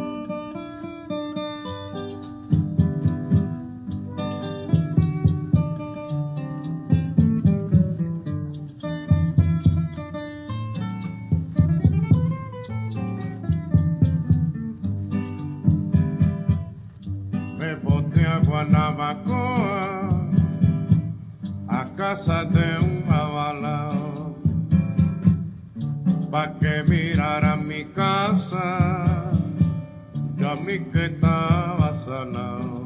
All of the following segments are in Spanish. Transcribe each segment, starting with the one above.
Me boté a Guanabacoa, a casa de un avalao, pa' que mirara mi casa, yo a mí que estaba salado.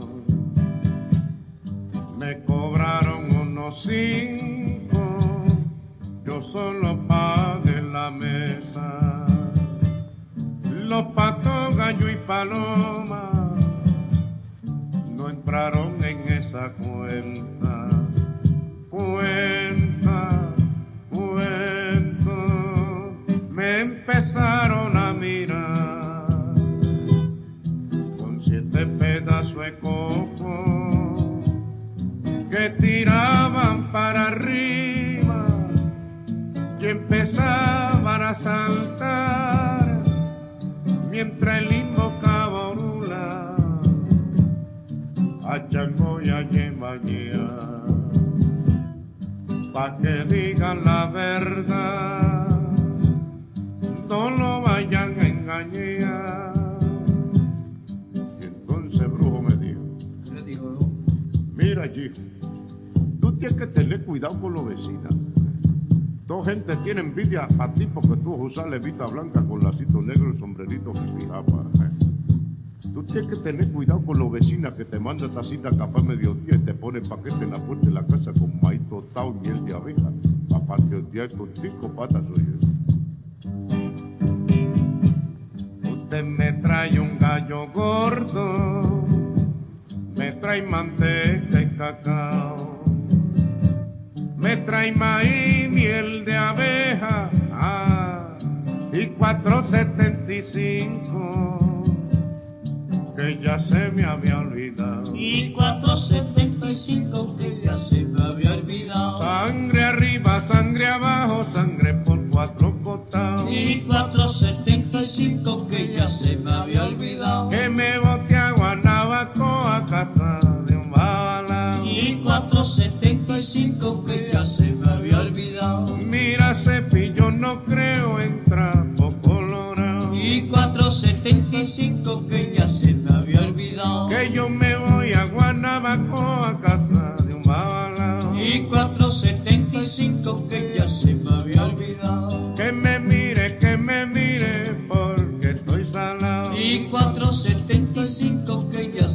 Me cobraron unos 5, yo solo pagué la mesa. Los patos, gallo y paloma no entraron en esa cuenta. Me empezaron a mirar con 7 pedazos de coco que tiraban para arriba y empezaban a saltar mientras el invocaba Orula a Chango y a Yemayá, pa' que digan la verdad, no lo vayan a engañar. Y entonces Brujo me dijo, ¿qué le dijo? mira allí, tú tienes que tener cuidado con los vecinos. Toda gente tiene envidia a ti porque tú usas levita blanca con lacito negro y sombrerito jipijapa. Tú tienes que tener cuidado con los vecinos que te mandan tacita de café a mediodía y te ponen paquete en la puerta de la casa con maíz tostado y miel de abeja. Aparte del día contigo, patas soy yo. Usted me trae un gallo gordo, me trae manteca y cacao, me trae maíz, miel de abeja, y 4.75 que ya se me había olvidado. Y 4.75 que ya se me había olvidado. Sangre arriba, sangre abajo, sangre por 4 costados. Y 4.75 que ya se me había olvidado. Que me boté a Guanabacoa a casa de un babalao. Y 4.75 que ya se me había olvidado. Mira Cepillo, no creo en trapo colorado. Y 4.75 que ya se me había olvidado. Que yo me voy a Guanabacoa a casa de un babalao. Y 4.75 que ya se me había olvidado. Que me mire porque estoy salado. Y 4.75 que ya